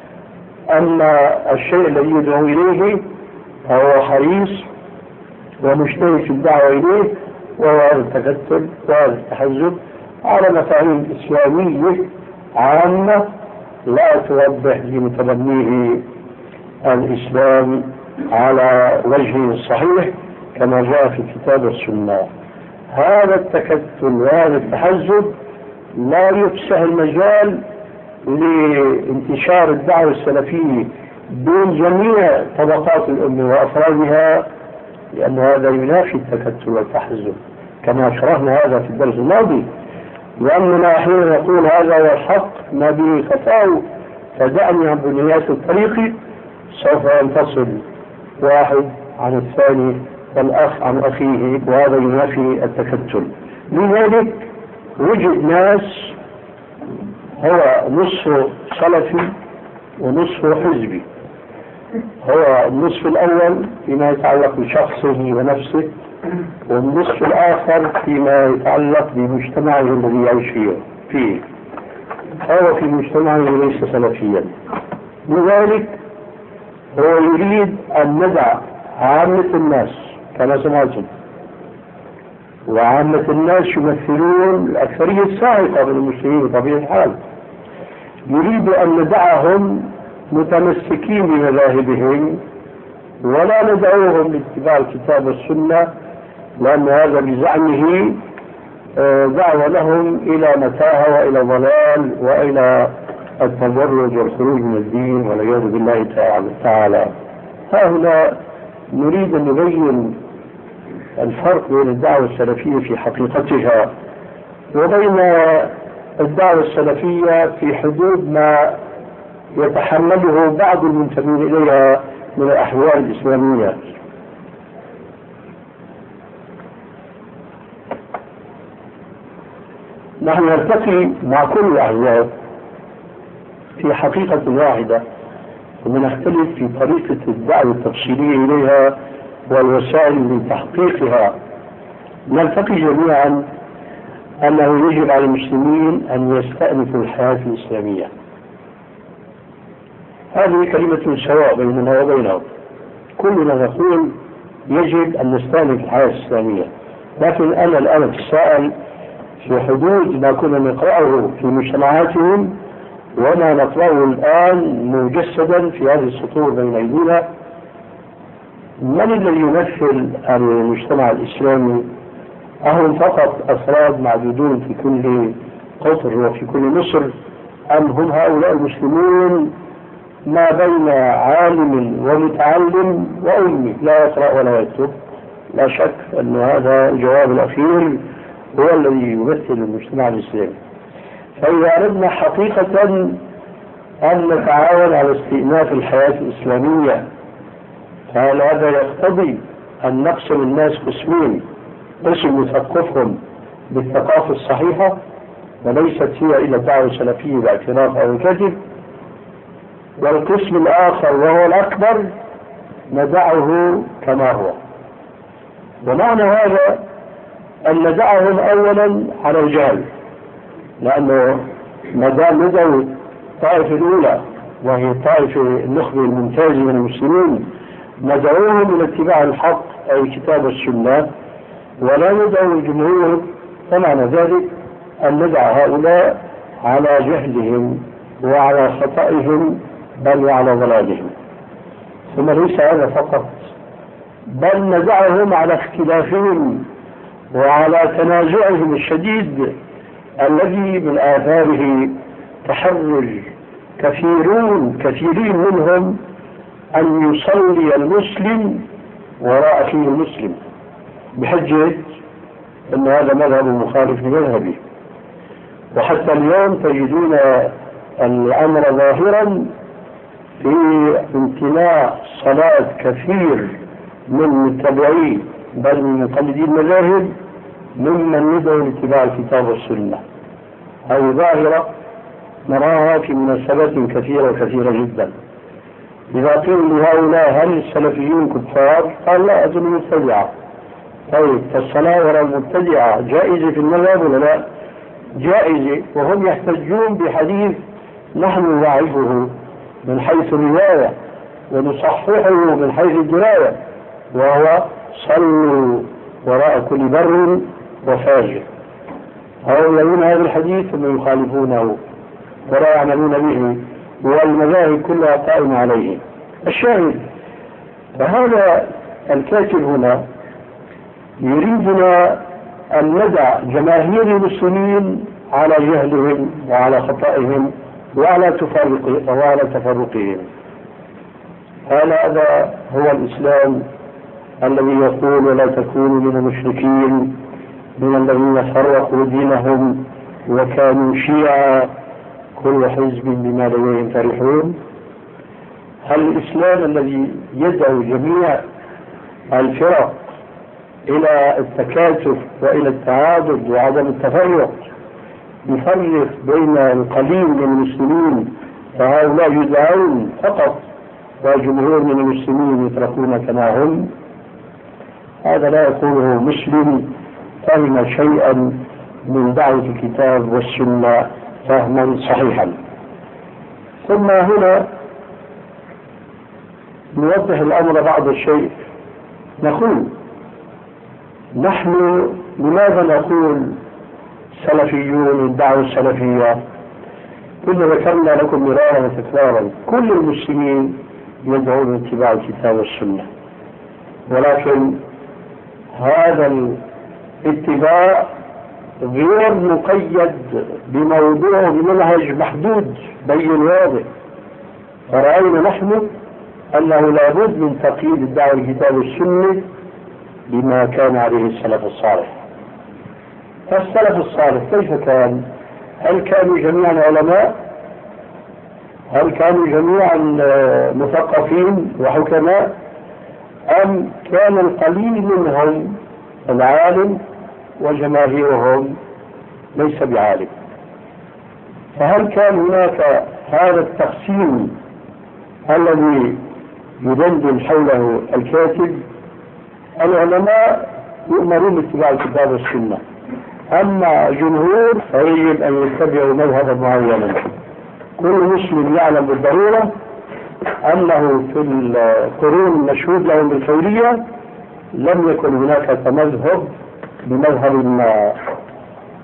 أما الشيء الذي يدعو إليه فهو حريص ومشترك في الدعوة إليه، وهو هذا التكتل وهذا التحزب على مفاهيم إسلامية عامة لا توضح لمتبنيه الإسلام على وجهه الصحيح كما جاء في الكتاب والسنة. هذا التكتل وهذا التحزب لا يفسح المجال لانتشار الدعوة السلفية بين جميع طبقات الأمة وأفرادها، لأن هذا ينافي التكتل والتحزب كما شرحنا هذا في الدرس الماضي. لأننا أحيانا نقول هذا هو الحق ما به خطأ فدعني عن بنيات الطريق، سوف ينفصل واحد عن الثاني والأخ عن أخيه، وهذا ينافي التكتل. لذلك وجد ناس هو نصف سلفي ونصف حزبي، هو النصف الأول فيما يتعلق بشخصه ونفسه، والنصف الآخر فيما يتعلق بمجتمعه الذي يعيش فيه، هو في مجتمعه ليس سلفيا. لذلك هو يريد أن ندع عامة الناس كما سمعتم، وعامة الناس يمثلون الأكثرية السائقة من المسلمين بطبيعة الحال، يريد أن ندعهم متمسكين بمذاهبهم ولا ندعوهم لاتباع الكتاب والسنة، لأن هذا بزعمه دعوة لهم إلى متاهة وإلى ضلال وإلى التدرج والخروج من الدين والعياذ بالله تعالى. هنا نريد أن نبين الفرق بين الدعوة السلفية في حقيقتها وبين الدعوة السلفية في حدود ما يتحمله بعض المنتمين إليها من الأحوال الإسلامية. نحن نلتقي مع كل الأحزاب في حقيقة واحدة، ونختلف في طريقة الدعوة التفصيلية إليها والوسائل لتحقيقها. نلتقي جميعا أنه يجب على المسلمين أن يستأنفوا الحياة الإسلامية. هذه كلمة سواء بيننا وبينهم، كلنا نقول يجب أن نستأنف الحياة الإسلامية، لكن أنا الآن أتساءل في حدود ما كنا نقرأه في مجتمعاتهم وما نقرأه الآن مجسدا في هذه السطور بين أيدينا. من الذي يمثل المجتمع الإسلامي؟ أهم فقط أفراد معدودون في كل قطر وفي كل مصر، أم هم هؤلاء المسلمون ما بين عالم ومتعلم وأمي لا يقرأ ولا يكتب؟ لا شك أن هذا الجواب الأخير هو الذي يمثل المجتمع الإسلامي. فإذا أردنا حقيقة أن نتعاون على استئناف الحياة الإسلامية، فهل هذا يقتضي أن نقسم الناس قسمين: قسم يثقفهم بالثقافة الصحيحة وليست هي إلا دعوة سلفية باعتراف أو كذب، والقسم الآخر وهو الأكبر ندعه كما هو؟ ومعنى هذا أن ندعهم أولا على الجهل، لأنه ما دام ندعو الطائفة الأولى وهي الطائفة النخبة الممتازة من المسلمين ندعوهم إلى اتباع الحق أي كتاب السنة ولا ندعو الجمهور، فمعنى ذلك أن ندع هؤلاء على جهلهم وعلى خطئهم بل وعلى ضلالهم. ثم ليس هذا فقط، بل ندعهم على اختلافهم وعلى تنازعهم الشديد الذي من آثاره تحرج كثيرون كثيرين منهم أن يصلي المسلم وراء أخيه المسلم بحجة أن هذا مذهب مخالف لمذهبه. وحتى اليوم تجدون الأمر ظاهرا في امتناع صلاة كثير من متبعي بل من مقلدي المذاهب ممن يدعو لاتباع الكتاب والسنة. هذه ظاهرة نراها في مناسبات كثيرة كثيرة جدا. إذا قيل لهؤلاء هل السلفيون كفار؟ قال لا، أظن مبتدعة. طيب الصلاة وراء المبتدعة جائزة في المذهب ولا لا؟ جائزة، وهم يحتجون بحديث نحن نضعفه من حيث الرواية ونصححه من حيث الدراية، وهو صلوا وراء كل بر وفاجر. هؤلاء يقولون هذا الحديث ثم يخالفونه ولا يعملون به، والمذاهب كلها قائمة عليه. الشاهد، فهذا الكاتب هنا يريدنا أن ندع جماهير المسلمين على جهلهم وعلى خطئهم وعلى تفرقهم وعلى تفرقهم. هذا هو الإسلام الذي يقول ولا تكونوا من المشركين من الذين فرقوا دينهم وكانوا شيعا كل حزب بما لديهم فرحون. هل الإسلام الذي يدعو جميع الفرق إلى التكاتف وإلى التعاضد وعدم التفرق يفرق بين القليل من المسلمين فهؤلاء يدعون فقط وجمهور من المسلمين يتركون كما هم؟ هذا لا يقوله مسلم فهم شيئا من دعوة الكتاب والسنة فهما صحيحا. ثم هنا نوضح الأمر بعض الشيء. نقول نحن لماذا نقول سلفيون الدعوة السلفية؟ كنا ذكرنا لكم مرارا وتكرارا كل المسلمين يدعون لاتباع الكتاب والسنة، ولكن هذا الاتباع غير مقيد بموضوع بمنهج محدود بين واضح. فرأينا نحن أنه لابد من تقييد الدعوة الكتاب والسنة بما كان عليه السلف الصالح. فالسلف الصالح كيف كان؟ هل كانوا جميعا علماء؟ هل كانوا جميعا مثقفين وحكماء؟ أم كان القليل منهم العالم وجماهيرهم ليس بعالم؟ فهل كان هناك هذا التقسيم الذي يدندن حوله الكاتب؟ العلماء يؤمرون باتباع الكتاب والسنة، أما جمهور فيجب أن يتبعوا مذهبا معينا. كل مسلم يعلم بالضرورة أنه في القرون المشهود لهم بالخيرية لم يكن هناك تمذهب بمذهب ما.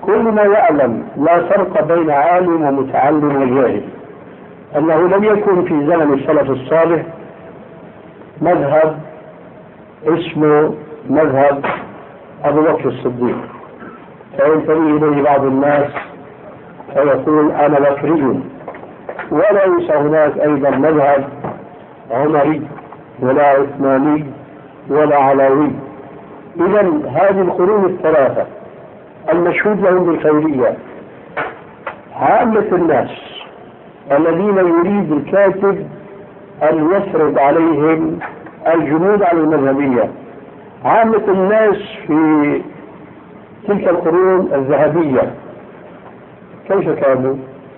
كل ما يعلم لا فرق بين عالم ومتعلم وجاهل، أنه لم يكن في زمن السلف الصالح مذهب اسمه مذهب أبو بكر الصديق، فينتمي إليه بعض الناس فيقول أنا بكري، وليس هناك أيضا مذهب عمري ولا عثماني ولا علوي. إذا هذه القرون الثلاثة المشهود لهم بالخيرية عامة الناس الذين يريد الكاتب أن يفرض عليهم الجمود على المذهبية، عامة الناس في تلك القرون الذهبية كيف كانوا؟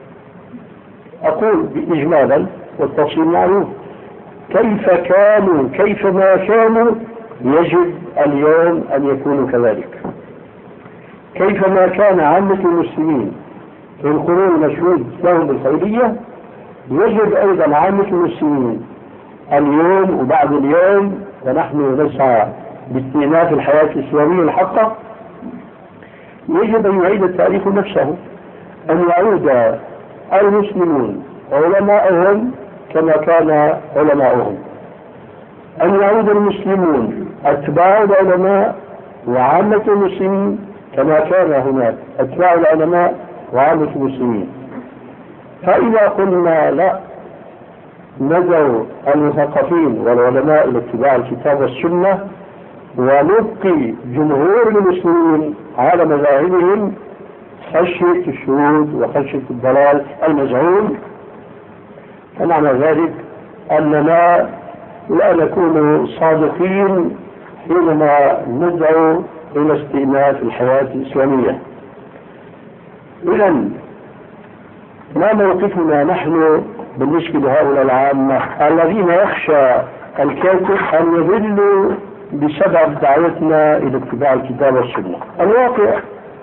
أقول إجمالا والتفصيل معروف، كيف كانوا كيف ما كانوا يجب اليوم أن يكونوا كذلك. كيف ما كان عامة المسلمين في القرون المشهود لهم بالخيرية يجب أيضا عامة المسلمين اليوم وبعد اليوم، ونحن نسعى باستئناف الحياة الإسلامية الحقة، يجب أن يعيد التاريخ نفسه، أن يعود المسلمون علماءهم كما كان علماؤهم، أن يعود المسلمون أتباع العلماء وعامة المسلمين كما كان هناك أتباع العلماء وعامة المسلمين. فإذا قلنا لا، ندعو المثقفين والعلماء إلى اتباع الكتاب والسنة ونبقي جمهور المسلمين على مذاهبهم خشية الشذوذ وخشية الضلال المزعوم، فمعنى ذلك أننا لا نكون صادقين حينما ندعو إلى استئناف الحياة الإسلامية. إذا ما موقفنا نحن بالنسبة لهؤلاء العامة الذين يخشى الكاتب أن يضلوا بسبب دعوتنا إلى اتباع الكتاب والسنة؟ الواقع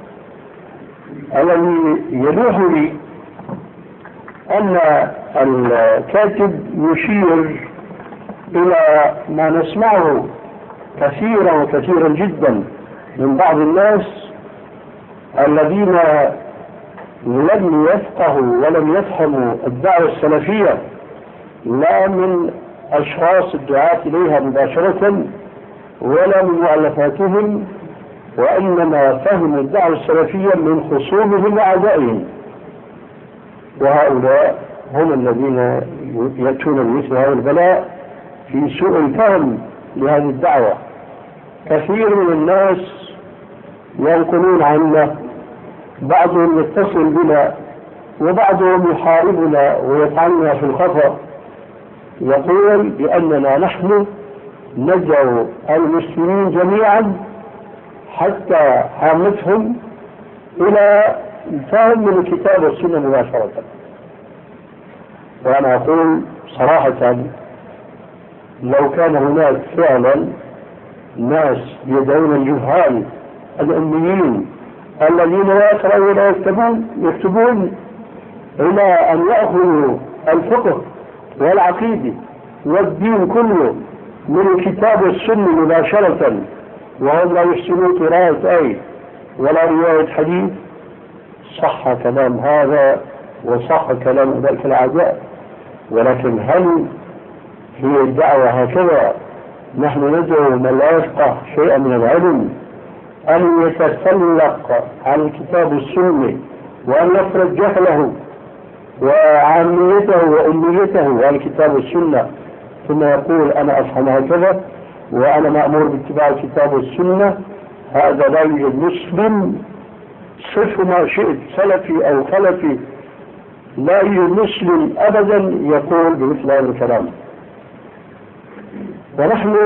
الذي يلوح لي أن الكاتب يشير إلى ما نسمعه كثيرا وكثيرا جدا من بعض الناس الذين لم يفقهوا ولم يفهموا الدعوة السلفية، لا من أشخاص الدعاة إليها مباشرة ولا من مؤلفاتهم، وإنما فهموا الدعوة السلفية من خصومهم وأعدائهم، وهؤلاء هم الذين يأتون بمثل هذا البلاء في سوء الفهم لهذه الدعوة. كثير من الناس ينقلون عنا، بعضهم يتصل بنا وبعضهم يحاربنا ويطعننا في الخطأ، يقول بأننا نحن ندعو المسلمين جميعا حتى عامتهم إلى الفهم من الكتاب والسنة مباشرة. وأنا أقول صراحة لو كان هناك فعلا ناس يدعون الجهال الأميين الذين لا يقرأون ولا يكتبون يكتبون إلى أن يأخذوا الفقه والعقيدة والدين كله من الكتاب والسنة مباشرة، وهم لا يحسنون قراءة آية ولا رواية حديث، صح كلام هذا وصح كلام أولئك الأعداء، ولكن هل هي الدعوة هكذا؟ نحن ندعو من لا يفقه شيئا من العلم أن يتسلق عن الكتاب والسنة وأن يفرض جهله وعاميته وأميته عن الكتاب والسنة، ثم يقول أنا أفهم هكذا وأنا مأمور باتباع الكتاب والسنة؟ هذا لا يوجد مسلم، صف ما شئت سلفي أو خلفي، لا يوجد مسلم أبدا يقول بمثل هذا الكلام. ونحن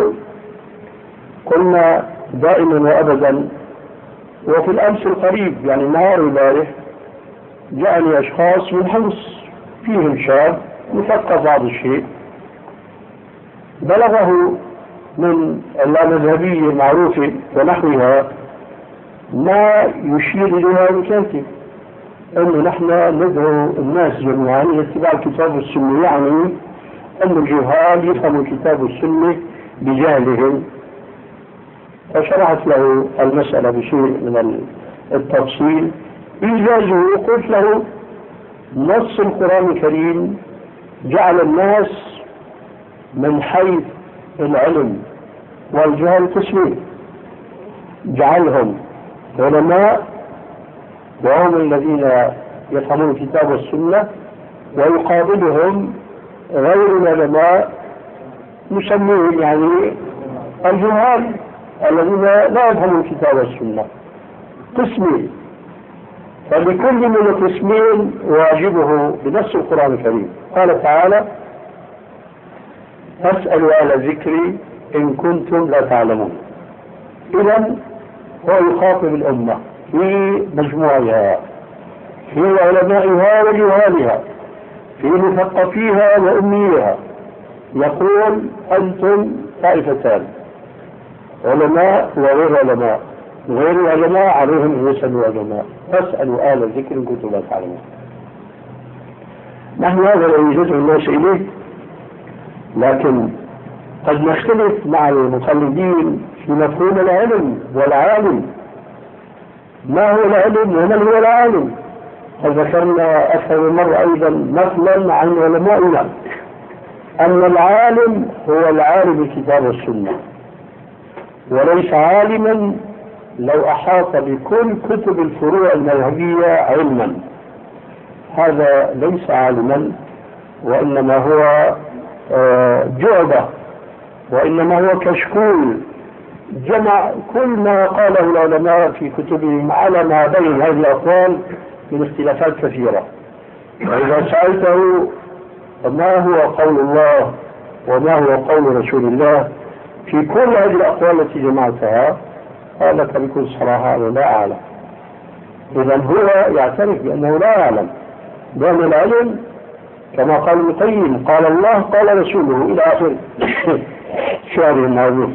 قلنا دائما وأبدا، وفي الأمس القريب يعني النهار البارح جاءني أشخاص من حمص فيهم شاب مثقف بعض الشيء، بلغه من اللامذهبية المعروفة ونحوها ما يشير إلى هذا الكاتب، أنه نحن ندعو الناس جميعا إلى اتباع الكتاب والسنة، يعني أن الجهال يفهموا الكتاب والسنة بجهلهم. فشرحت له المسألة بشيء من التفصيل إيجازه قلت له نص القرآن الكريم جعل الناس من حيث العلم والجهل قسمين، جعلهم علماء وهم الذين يفهمون الكتاب والسنة، ويقابلهم غير العلماء نسميهم يعني الجهال الذين لا يفهمون الكتاب والسنة. قسمين، فلكل من القسمين واجبه بنص القرآن الكريم. قال تعالى فاسألوا أهل الذكر إن كنتم لا تعلمون. إذن هو يخاطب الأمة في مجموعها، في علمائها وجهالها، في مثقفيها وأميها، يقول أنتم طائفتان، علماء وغير علماء، غير العلماء عليهم أن يسألوا علماء، فاسألوا أهل الذكر إن كنتم لا تعلمون. نحن هذا الذي يدعو الناس إليه، لكن قد نختلف مع المقلدين في مفهوم العلم والعالم. ما هو العلم ومن هو العالم؟ قد ذكرنا أكثر من مرة أيضا مثلا عن علمائنا أن العالم هو العالم بالكتاب والسنة، وليس عالما لو أحاط بكل كتب الفروع المذهبية علما، هذا ليس عالما، وإنما هو جعبة، وإنما هو كشكول جمع كل ما قاله العلماء في كتبهم على ما بين هذه الأقوال من اختلافات كثيرة. وإذا سألته ما هو قول الله وما هو قول رسول الله في كل هذه الأقوال التي جمعتها، قال لك بكل صراحة أنا لا أعلم. إذن هو يعترف بأنه لا يعلم، لأن العلم كما قال ابن القيم قال الله قال رسوله إلى آخر شعر المعروف.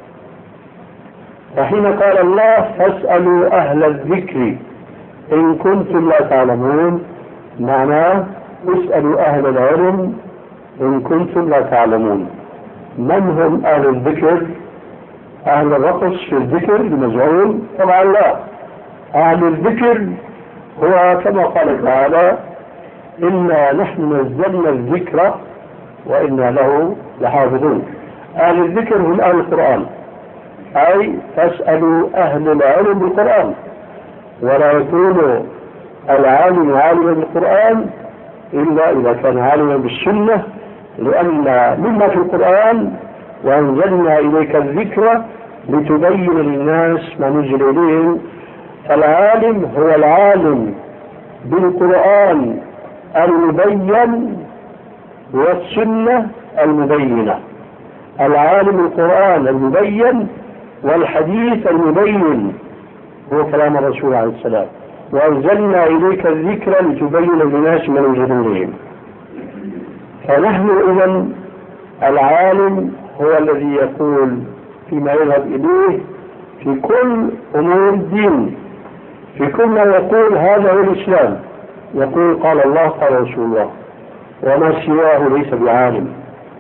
فحين قال الله فاسألوا أهل الذكر إن كنتم لا تعلمون، معناه اسألوا أهل العلم إن كنتم لا تعلمون. من هم أهل الذكر؟ أهل الرقص في الذكر المزعوم؟ طبعا لا. أهل الذكر هو كما قال تعالى إنا نحن نزلنا الذكر وإنا له لحافظون. أهل الذكر هم أهل القرآن، أي فاسألوا أهل العلم بالقرآن، ولا يكون العالم عالما بالقرآن إلا إذا كان عالما بالسنة، لأن مما في القرآن وأنزلنا إليك الذكر لتبين للناس ما نزل إليهم. فالعالم هو العالم بالقرآن المبين والسنة المبينة، العالم القرآن المبين والحديث المبين هو كلام الرسول عليه السلام، وأنزلنا إليك الذكر لتبين للناس ما نزل إليهم. فنحن إذن العالم هو الذي يقول فيما يذهب إليه في كل أمور الدين، في كل ما يقول هذا هو الإسلام، يقول قال الله قال رسول الله، وما سواه ليس بعالم.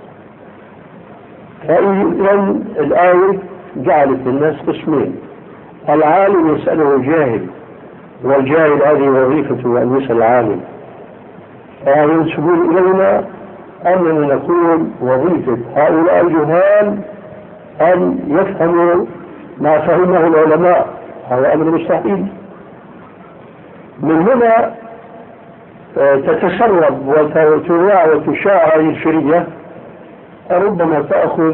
فإذن الآية جعلت الناس قسمين، العالم يسأله جاهل، والجاهل هذه وظيفته أن يسأل العالم. فينسبون إلينا أننا نقول وظيفة هؤلاء الجهال أن يفهموا ما فهمه العلماء، هذا أمر مستحيل. من هنا تتسرب وتذاع وتشاع هذه الفرية، ربما تأخذ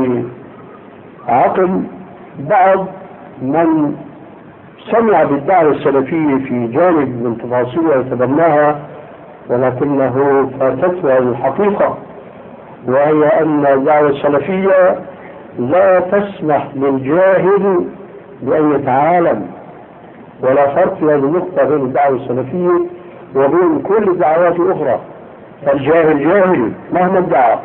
بعقل بعض من سمع بالدعوة السلفية في جانب من تفاصيلها وتبناها، ولكنه فاتته هذه الحقيقة، وهي أن الدعوة السلفية لا تسمح للجاهل بأن يتعالم، ولا فرق في هذه النقطة بين الدعوة السلفية وبين كل الدعوات الأخرى. فالجاهل جاهل مهما ادعى.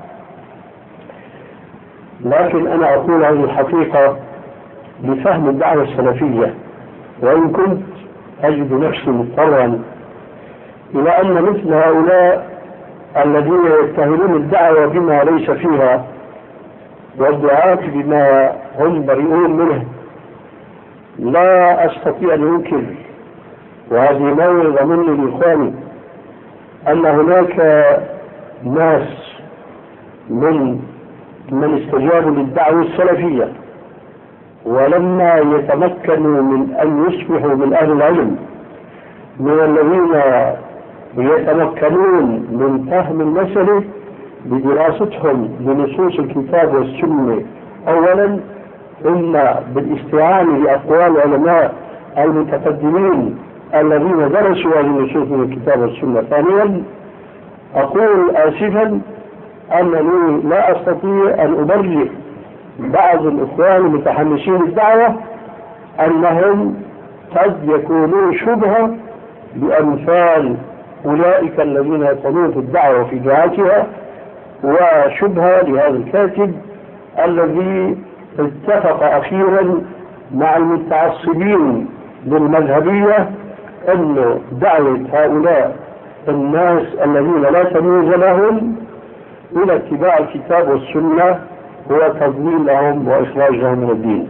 لكن أنا أقول هذه الحقيقة بفهم الدعوة السلفية، وإن كنت أجد نفسي مضطرا إلى أن مثل هؤلاء الذين يتهمون الدعوة بما ليس فيها والدعاة بما هم بريئون منه لا أستطيع أن أنكر وهذه موعظة مني لإخواني أن هناك ناس من من استجابوا للدعوة السلفية ولما يتمكنوا من أن يصبحوا من أهل العلم، من الذين يتمكنون من فهم المسألة بدراستهم لنصوص الكتاب والسنة أولا، ثم بالاستعانة بأقوال علماء المتقدمين الذين درسوا هذه النصوص من الكتاب والسنة ثانيا، أقول آسفا أنني لا أستطيع أن أبرئ بعض الإخوان المتحمسين الدعوة أنهم قد يكونوا شبهة بأمثال أولئك الذين يطلون في الدعوة في دعاتها، وشبهة لهذا الكاتب الذي اتفق أخيرا مع المتعصبين للمذهبية أن دعوة هؤلاء الناس الذين لا تمييز لهم إلى اتباع الكتاب والسنة هو تضليل لهم وإخراج لهم من الدين.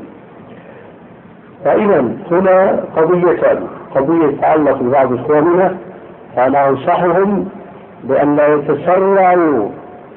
فإذا هنا قضيتان، قضية تتعلق ببعض إخواننا، فأنا أنصحهم بأن لا يتسرعوا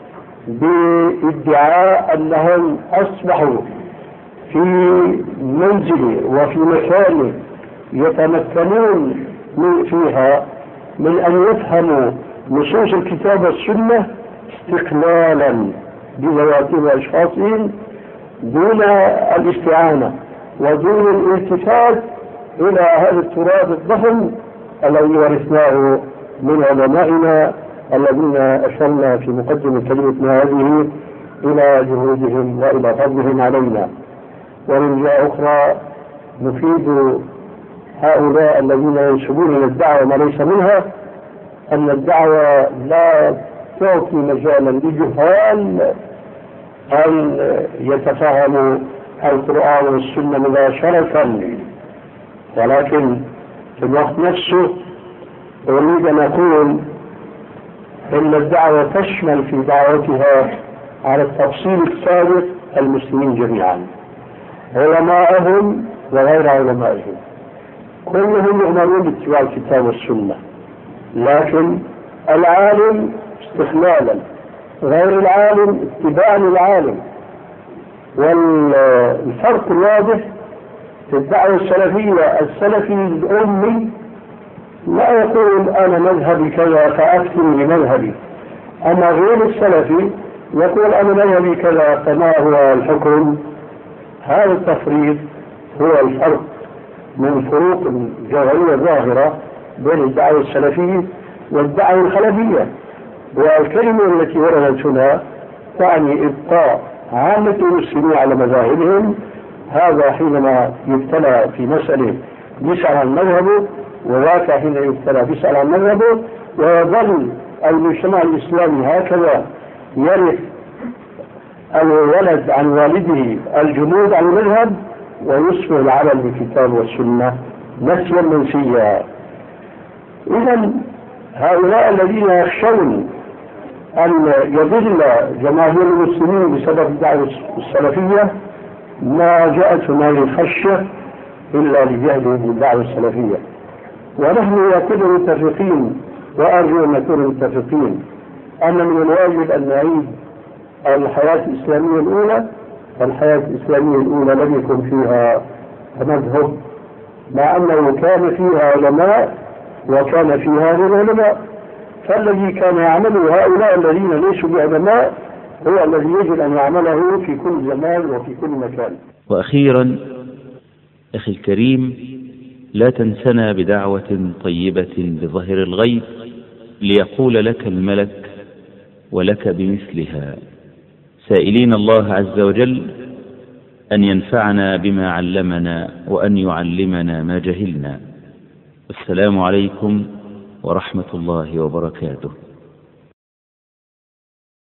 بادعاء أنهم أصبحوا في منزل وفي مكان يتمكنون من فيها من أن يفهموا نصوص الكتاب والسنة استقلالا بذواتهم وأشخاصهم دون الاستعانة ودون الالتفات إلى هذا التراب الضخم الذي ورثناه من علمائنا الذين أشرنا في مقدمة كلمتنا هذه إلى جهودهم وإلى فضلهم علينا. ومن جهة أخرى نفيد هؤلاء الذين ينسبون إلى الدعوة ما ليس منها أن الدعوة لا تعطي مجالا لجهال أن يتفهموا القرآن والسنة مباشرة، ولكن في الوقت نفسه أريد أن أقول إن الدعوة تشمل في دعوتها على التفصيل السابق المسلمين جميعا، علماءهم وغير علمائهم كلهم يؤمنون باتباع الكتاب والسنة، لكن العالم استخلالا، غير العالم اتباعا للعالم. والفرق الواضح في الدعوة السلفية، السلفي الأمي لا يقول أنا مذهبي كذا فأفتن بمذهبي، أما غير السلفي يقول أنا مذهبي كذا فما هو الحكم. هذا التفريق هو الفرق من فروق جوهرية ظاهرة بين الدعوة السلفية والدعوة الخلفية. والكلمة التي وردت هنا تعني إبقاء عامة المسلمين على مذاهبهم، هذا حينما يبتلى في مسألة يسأل عن مذهبه، وذاك حين يبتلى يسأل عن مذهبه، ويظل المجتمع الإسلامي هكذا يرث الولد عن والده الجمود عن المذهب ويصبح العمل بالكتاب والسنة نسيا منسيا. إذا هؤلاء الذين يخشون أن يضل جماهير المسلمين بسبب الدعوة السلفية ما جاءتهم هذه الخشية إلا لجهلهم بالدعوة السلفية. ونحن نكون متفقين، وأرجو أن نكون متفقين أن من الواجب أن نعيد الحياة الإسلامية الأولى. الحياة الإسلامية الأولى لم يكن فيها مذهب، مع أنه كان فيها علماء وكان فيها غير علماء، فالذي كان يعمله هؤلاء الذين ليسوا بعلماء هو الذي يجب أن يعمله في كل زمان وفي كل مكان. وأخيرا أخي الكريم، لا تنسنا بدعوة طيبة بظهر الغيب ليقول لك الملك ولك بمثلها، سائلين الله عز وجل أن ينفعنا بما علمنا وأن يعلمنا ما جهلنا. السلام عليكم ورحمة الله وبركاته.